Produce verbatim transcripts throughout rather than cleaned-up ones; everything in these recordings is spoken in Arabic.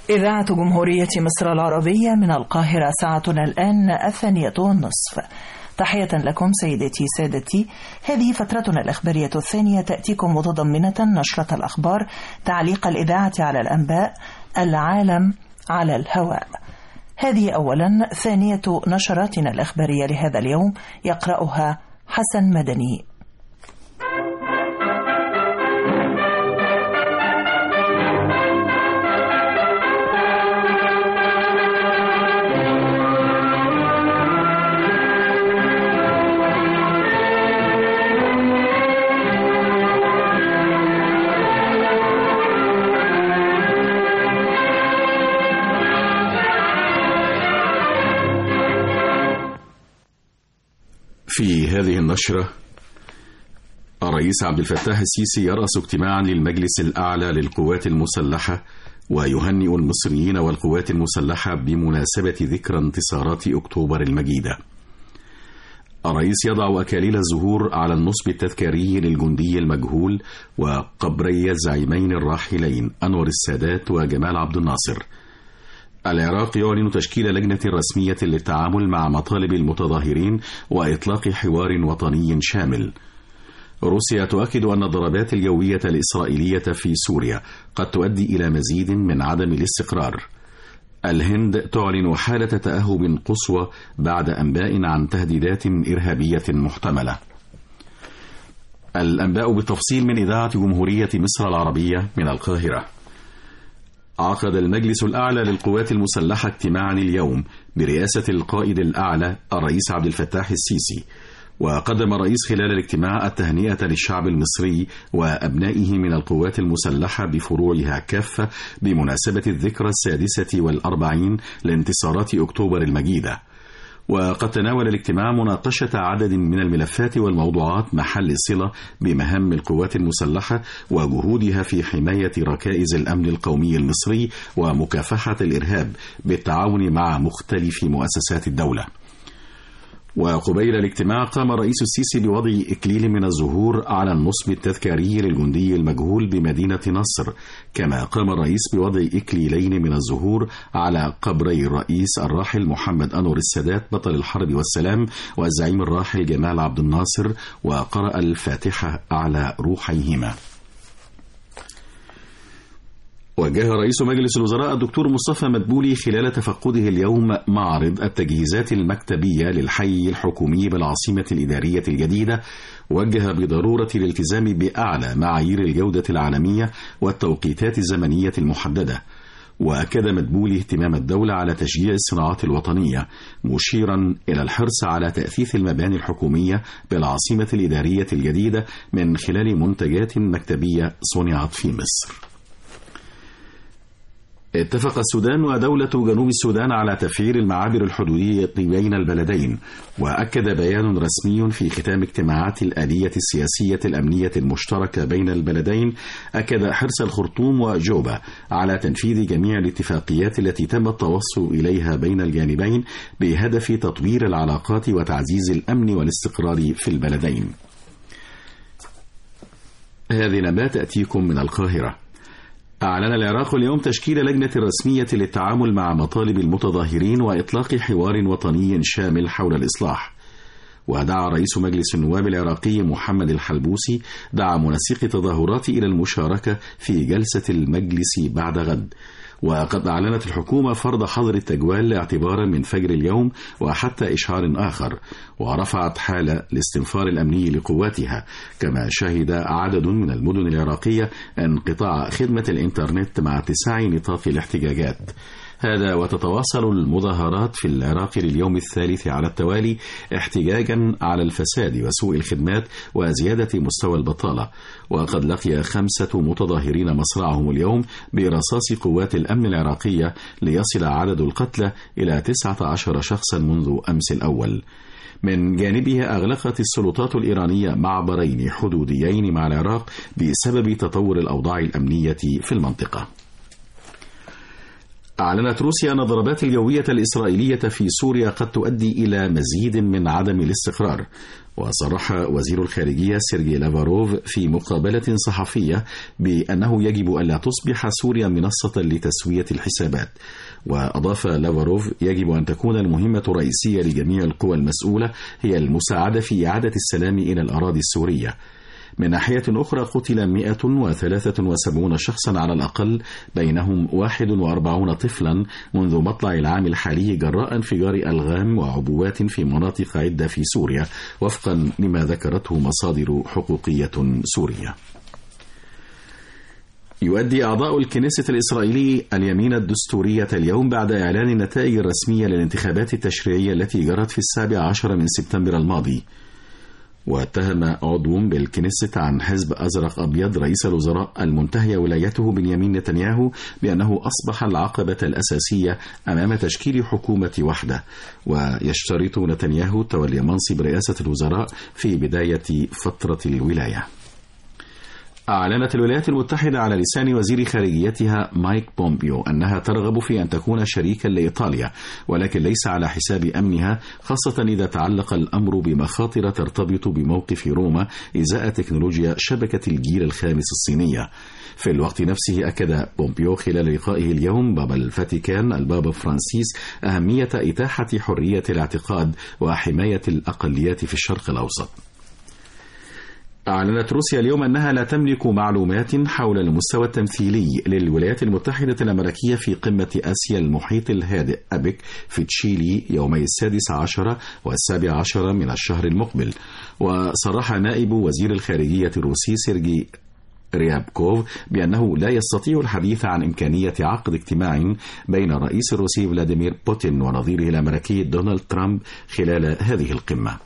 إذاعة جمهورية مصر العربية من القاهرة، ساعتنا الآن الثانية والنصف. تحية لكم سيدتي سادتي. هذه فترتنا الإخبارية الثانية تأتيكم متضمنة نشرة الأخبار، تعليق الإذاعة على الأنباء، العالم على الهواء. هذه أولا. ثانية نشراتنا الإخبارية لهذا اليوم يقرأها حسن مدني. في هذه النشرة، الرئيس عبد الفتاح السيسي يرأس اجتماعا للمجلس الأعلى للقوات المسلحة ويهنئ المصريين والقوات المسلحة بمناسبة ذكرى انتصارات أكتوبر المجيدة. الرئيس يضع أكاليل الزهور على النصب التذكاري للجندي المجهول وقبري الزعيمين الراحلين أنور السادات وجمال عبد الناصر. العراق يعلن تشكيل لجنة رسمية للتعامل مع مطالب المتظاهرين وإطلاق حوار وطني شامل. روسيا تؤكد أن الضربات الجوية الإسرائيلية في سوريا قد تؤدي إلى مزيد من عدم الاستقرار. الهند تعلن حالة تأهب قصوى بعد أنباء عن تهديدات إرهابية محتملة. الأنباء بالتفصيل من إذاعة جمهورية مصر العربية من القاهرة. عقد المجلس الأعلى للقوات المسلحة اجتماعا اليوم برئاسة القائد الأعلى الرئيس عبد الفتاح السيسي، وقدم الرئيس خلال الاجتماع التهنئة للشعب المصري وأبنائه من القوات المسلحة بفروعها كافة بمناسبة الذكرى السادسة والأربعين لانتصارات أكتوبر المجيدة. وقد تناول الاجتماع مناقشة عدد من الملفات والموضوعات محل صلة بمهام القوات المسلحة وجهودها في حماية ركائز الأمن القومي المصري ومكافحة الإرهاب بالتعاون مع مختلف مؤسسات الدولة. وقبيل الاجتماع قام الرئيس السيسي بوضع إكليل من الزهور على النصب التذكاري للجندي المجهول بمدينة نصر، كما قام الرئيس بوضع إكليلين من الزهور على قبري الرئيس الراحل محمد أنور السادات بطل الحرب والسلام والزعيم الراحل جمال عبد الناصر، وقرأ الفاتحة على روحيهما. وجه رئيس مجلس الوزراء الدكتور مصطفى مدبولي خلال تفقده اليوم معرض التجهيزات المكتبية للحي الحكومي بالعاصمة الإدارية الجديدة، وجه بضرورة الالتزام بأعلى معايير الجودة العالمية والتوقيتات الزمنية المحددة. وأكد مدبولي اهتمام الدولة على تشجيع الصناعات الوطنية، مشيرا إلى الحرص على تأثيث المباني الحكومية بالعاصمة الإدارية الجديدة من خلال منتجات مكتبية صنعت في مصر. اتفق السودان ودولة جنوب السودان على تفعيل المعابر الحدودية بين البلدين. وأكد بيان رسمي في ختام اجتماعات الآلية السياسية الأمنية المشتركة بين البلدين، أكد حرص الخرطوم وجوبا على تنفيذ جميع الاتفاقيات التي تم التوصل إليها بين الجانبين بهدف تطوير العلاقات وتعزيز الأمن والاستقرار في البلدين. هذه لما تأتيكم من القاهرة. أعلن العراق اليوم تشكيل لجنة رسمية للتعامل مع مطالب المتظاهرين وإطلاق حوار وطني شامل حول الإصلاح. ودعا رئيس مجلس النواب العراقي محمد الحلبوسي دعا منسقي التظاهرات إلى المشاركة في جلسة المجلس بعد غد. وقد أعلنت الحكومة فرض حظر التجوال اعتبارا من فجر اليوم وحتى إشعار آخر، ورفعت حالة الاستنفار الأمني لقواتها. كما شهد عدد من المدن العراقية انقطاع خدمة الإنترنت مع اتساع نطاق الاحتجاجات. هذا وتتواصل المظاهرات في العراق لليوم الثالث على التوالي احتجاجا على الفساد وسوء الخدمات وزيادة مستوى البطالة. وقد لقي خمسة متظاهرين مصرعهم اليوم برصاص قوات الأمن العراقية ليصل عدد القتلى إلى تسعة عشر شخصا منذ أمس الأول. من جانبها أغلقت السلطات الإيرانية معبرين حدوديين مع العراق بسبب تطور الأوضاع الأمنية في المنطقة. أعلنت روسيا أن الضربات الجوية الإسرائيلية في سوريا قد تؤدي إلى مزيد من عدم الاستقرار. وصرح وزير الخارجية سيرجي لافاروف في مقابلة صحفية بأنه يجب ألا تصبح سوريا منصة لتسوية الحسابات. وأضاف لافاروف: يجب أن تكون المهمة الرئيسية لجميع القوى المسؤولة هي المساعدة في إعادة السلام إلى الأراضي السورية. من ناحية أخرى قتل مئة وثلاثة وسبعين شخصا على الأقل، بينهم واحد وأربعين طفلا منذ مطلع العام الحالي جراء انفجار ألغام وعبوات في مناطق عدة في سوريا، وفقا لما ذكرته مصادر حقوقية سورية. يؤدي أعضاء الكنيسة الإسرائيلي اليمين الدستورية اليوم بعد إعلان النتائج الرسمية للانتخابات التشريعية التي جرت في السابع عشر من سبتمبر الماضي. واتهم عضو بالكنيسة عن حزب أزرق أبيض رئيس الوزراء المنتهي ولايته بنيامين نتنياهو بأنه أصبح العقبة الأساسية أمام تشكيل حكومة وحدة، ويشترط نتنياهو تولي منصب رئاسة الوزراء في بداية فترة الولاية. أعلنت الولايات المتحدة على لسان وزير خارجيتها مايك بومبيو أنها ترغب في أن تكون شريكا لإيطاليا، ولكن ليس على حساب أمنها، خاصة إذا تعلق الأمر بمخاطر ترتبط بموقف روما إزاء تكنولوجيا شبكة الجيل الخامس الصينية. في الوقت نفسه أكد بومبيو خلال لقائه اليوم بابا الفاتيكان البابا فرانسيس أهمية إتاحة حرية الاعتقاد وحماية الأقليات في الشرق الأوسط. أعلنت روسيا اليوم أنها لا تملك معلومات حول المستوى التمثيلي للولايات المتحدة الأمريكية في قمة آسيا المحيط الهادئ أبك في تشيلي يومي السادس عشر والسابع عشر من الشهر المقبل. وصرح نائب وزير الخارجية الروسي سيرجي ريابكوف بأنه لا يستطيع الحديث عن إمكانية عقد اجتماع بين الرئيس الروسي فلاديمير بوتين ونظيره الأمريكي دونالد ترامب خلال هذه القمة.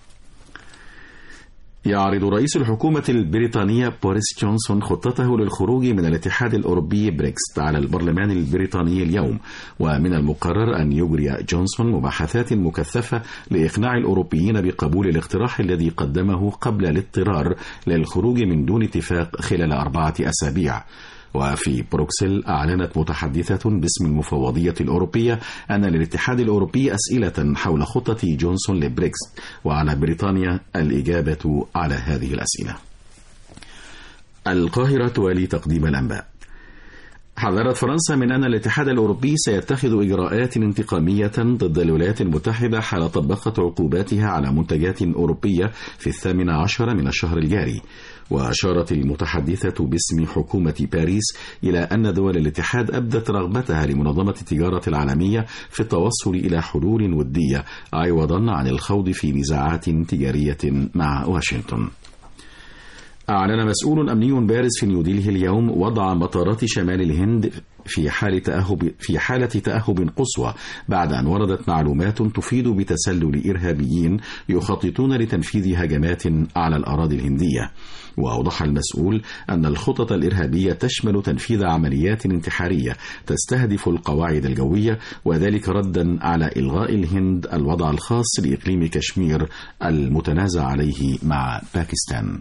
يعرض رئيس الحكومة البريطانية بوريس جونسون خطته للخروج من الاتحاد الأوروبي بريكست على البرلمان البريطاني اليوم، ومن المقرر أن يجري جونسون مباحثات مكثفة لإقناع الأوروبيين بقبول الاقتراح الذي قدمه قبل الاضطرار للخروج من دون اتفاق خلال أربعة أسابيع. وفي بروكسل أعلنت متحدثة باسم المفوضية الأوروبية أن للاتحاد الأوروبي أسئلة حول خطة جونسون لبريكست، وعلى بريطانيا الإجابة على هذه الأسئلة. القاهرة توالي تقديم الأنباء. حذرت فرنسا من أن الاتحاد الأوروبي سيتخذ إجراءات انتقامية ضد الولايات المتحدة حال طبقت عقوباتها على منتجات أوروبية في الثامن عشر من الشهر الجاري. وأشارت المتحدثة باسم حكومة باريس إلى أن دول الاتحاد أبدت رغبتها لمنظمة التجارة العالمية في التوصل إلى حلول ودية عوضا عن الخوض في نزاعات تجارية مع واشنطن. أعلن مسؤول أمني بارز في نيودلهي اليوم وضع مطارات شمال الهند في حالة تأهب في حالة تأهب قصوى بعد أن وردت معلومات تفيد بتسلل إرهابيين يخططون لتنفيذ هجمات على الأراضي الهندية. وأوضح المسؤول أن الخطط الإرهابية تشمل تنفيذ عمليات انتحارية تستهدف القواعد الجوية، وذلك ردا على إلغاء الهند الوضع الخاص لإقليم كشمير المتنازع عليه مع باكستان.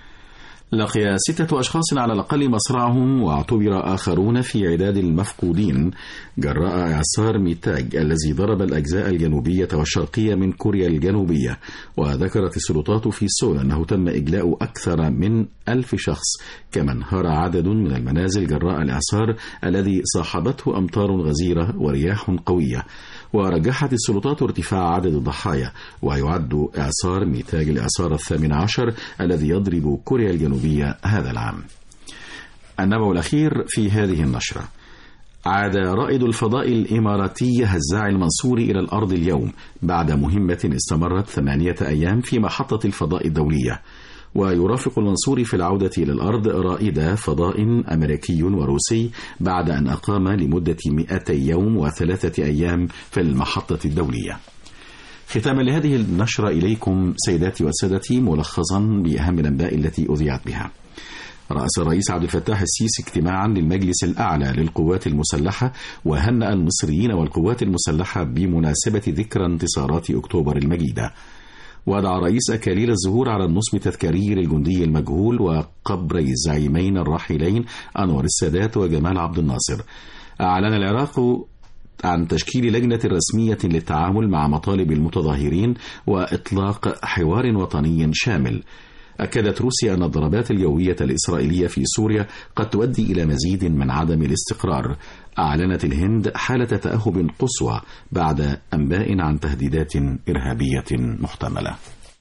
لقي ستة أشخاص على الأقل مصرعهم واعتبر آخرون في عداد المفقودين جراء إعصار ميتاج الذي ضرب الأجزاء الجنوبية والشرقية من كوريا الجنوبية. وذكرت السلطات في سول أنه تم إجلاء أكثر من ألف شخص، كما انهار عدد من المنازل جراء الإعصار الذي صاحبته أمطار غزيرة ورياح قوية. ورجحت السلطات ارتفاع عدد الضحايا، ويعد إعصار ميتاج الإعصار الثامن عشر الذي يضرب كوريا الجنوبية هذا العام. النبأ الأخير في هذه النشرة: عاد رائد الفضاء الإماراتي هزاع المنصوري إلى الأرض اليوم بعد مهمة استمرت ثمانية أيام في محطة الفضاء الدولية. ويرافق المنصوري في العودة إلى الأرض رائد فضاء أمريكي وروسي بعد أن أقام لمدة مئتي يوم وثلاثة أيام في المحطة الدولية. ختاما لهذه النشرة إليكم سيداتي وسادتي ملخصا بأهم الأنباء التي أذيعت بها. رأس الرئيس عبد الفتاح السيسي اجتماعا للمجلس الأعلى للقوات المسلحة وهنأ المصريين والقوات المسلحة بمناسبة ذكرى انتصارات أكتوبر المجيدة. ودعا رئيس أكاليل الزهور على النصب التذكاري للجندي المجهول وقبري الزعيمين الراحلين أنور السادات وجمال عبد الناصر. أعلن العراق عن تشكيل لجنة رسمية للتعامل مع مطالب المتظاهرين وإطلاق حوار وطني شامل. أكدت روسيا أن الضربات الجوية الإسرائيلية في سوريا قد تؤدي إلى مزيد من عدم الاستقرار. أعلنت الهند حالة تأهب قصوى بعد أنباء عن تهديدات إرهابية محتملة.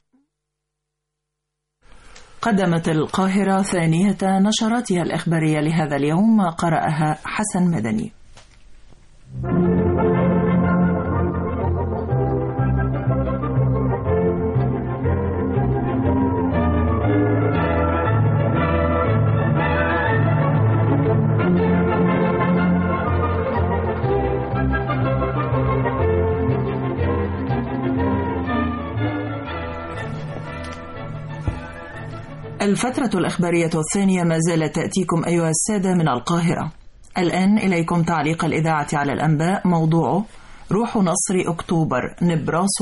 قدمت القاهرة ثانية نشراتها الإخبارية لهذا اليوم، قرأها حسن مدني. الفترة الإخبارية الثانية ما زالت تأتيكم أيها السادة من القاهرة. الآن إليكم تعليق الإذاعة على الأنباء، موضوعه روح نصر أكتوبر، نبراس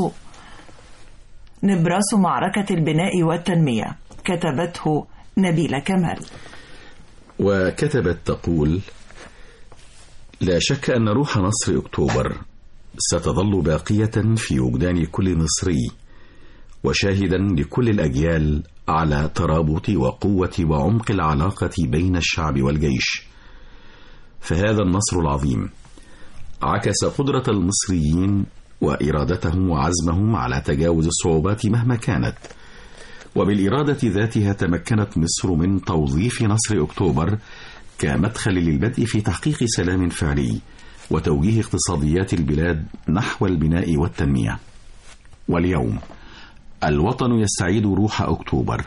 نبراس معركة البناء والتنمية، كتبته نبيلة كمال. وكتبت تقول: لا شك أن روح نصر أكتوبر ستظل باقية في وجدان كل مصري، وشاهدا لكل الأجيال على ترابط وقوة وعمق العلاقة بين الشعب والجيش. فهذا النصر العظيم عكس قدرة المصريين وإرادتهم وعزمهم على تجاوز الصعوبات مهما كانت، وبالإرادة ذاتها تمكنت مصر من توظيف نصر أكتوبر كمدخل للبدء في تحقيق سلام فعلي وتوجيه اقتصاديات البلاد نحو البناء والتنمية. واليوم الوطن يستعيد روح أكتوبر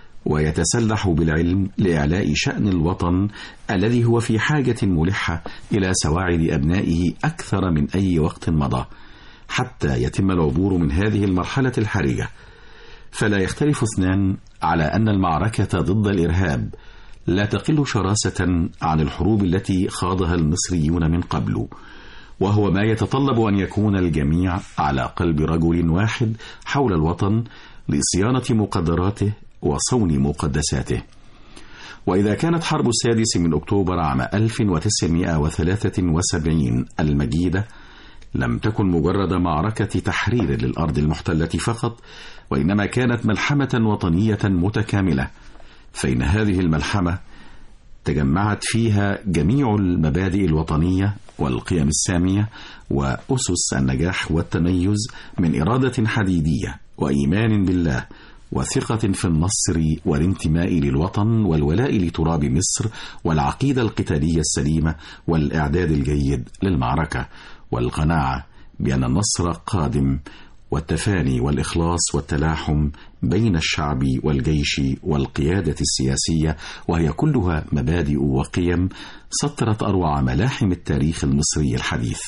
ويتسلح بالعلم لإعلاء شأن الوطن الذي هو في حاجة ملحة إلى سواعد أبنائه أكثر من أي وقت مضى حتى يتم العبور من هذه المرحلة الحرجة. فلا يختلف اثنان على أن المعركة ضد الإرهاب لا تقل شراسة عن الحروب التي خاضها المصريون من قبل، وهو ما يتطلب أن يكون الجميع على قلب رجل واحد حول الوطن لصيانة مقدراته وصون مقدساته. وإذا كانت حرب السادس من أكتوبر عام ألف وتسعمائة وثلاثة وسبعين المجيدة لم تكن مجرد معركة تحرير للأرض المحتلة فقط، وإنما كانت ملحمة وطنية متكاملة، فإن هذه الملحمة تجمعت فيها جميع المبادئ الوطنية والقيم السامية وأسس النجاح والتميز من إرادة حديدية وإيمان بالله وثقة في النصر والانتماء للوطن والولاء لتراب مصر والعقيدة القتالية السليمة والإعداد الجيد للمعركة والقناعة بأن النصر قادم، والتفاني والإخلاص والتلاحم بين الشعب والجيش والقيادة السياسية، وهي كلها مبادئ وقيم سطرت أروع ملاحم التاريخ المصري الحديث.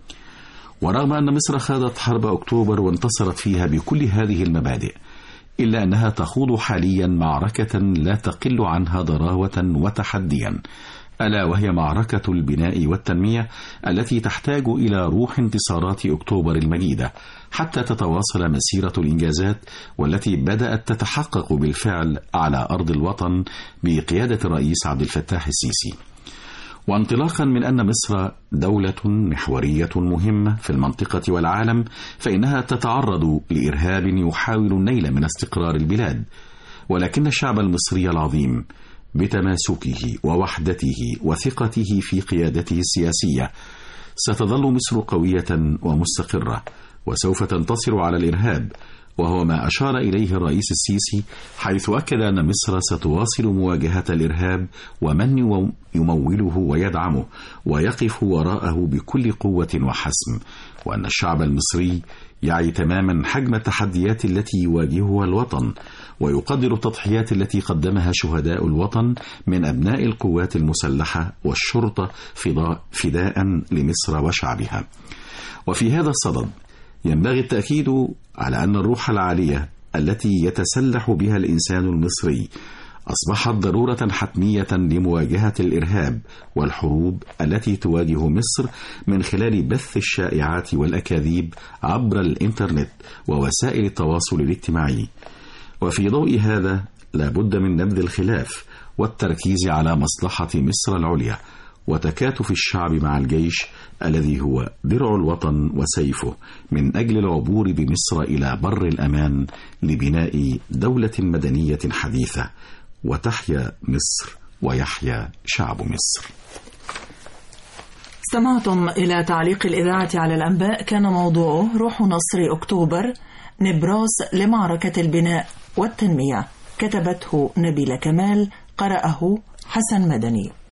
ورغم أن مصر خاضت حرب أكتوبر وانتصرت فيها بكل هذه المبادئ، إلا أنها تخوض حاليا معركة لا تقل عنها ضراوة وتحديا، ألا وهي معركة البناء والتنمية التي تحتاج إلى روح انتصارات أكتوبر المجيدة حتى تتواصل مسيرة الإنجازات والتي بدأت تتحقق بالفعل على أرض الوطن بقيادة الرئيس عبد الفتاح السيسي. وانطلاقا من أن مصر دولة محورية مهمة في المنطقة والعالم، فإنها تتعرض لإرهاب يحاول النيل من استقرار البلاد، ولكن الشعب المصري العظيم بتماسكه ووحدته وثقته في قيادته السياسية ستظل مصر قوية ومستقرة، وسوف تنتصر على الإرهاب، وهو ما أشار إليه الرئيس السيسي حيث أكد أن مصر ستواصل مواجهة الإرهاب ومن يموله ويدعمه ويقف وراءه بكل قوة وحسم، وأن الشعب المصري يعي تماما حجم التحديات التي يواجهها الوطن ويقدر التضحيات التي قدمها شهداء الوطن من أبناء القوات المسلحة والشرطة فداء لمصر وشعبها. وفي هذا الصدد ينبغي التأكيد على أن الروح العالية التي يتسلح بها الإنسان المصري أصبحت ضرورة حتمية لمواجهة الإرهاب والحروب التي تواجه مصر من خلال بث الشائعات والأكاذيب عبر الإنترنت ووسائل التواصل الاجتماعي. وفي ضوء هذا لا بد من نبذ الخلاف والتركيز على مصلحة مصر العليا وتكاتف الشعب مع الجيش الذي هو درع الوطن وسيفه من أجل العبور بمصر إلى بر الأمان لبناء دولة مدنية حديثة، وتحيا مصر ويحيا شعب مصر. استمعتم إلى تعليق الإذاعة على الأنباء، كان موضوعه روح نصر أكتوبر، نبراس لمعركة البناء والتنمية. كتبته نبيلة كمال، قرأه حسن مدني.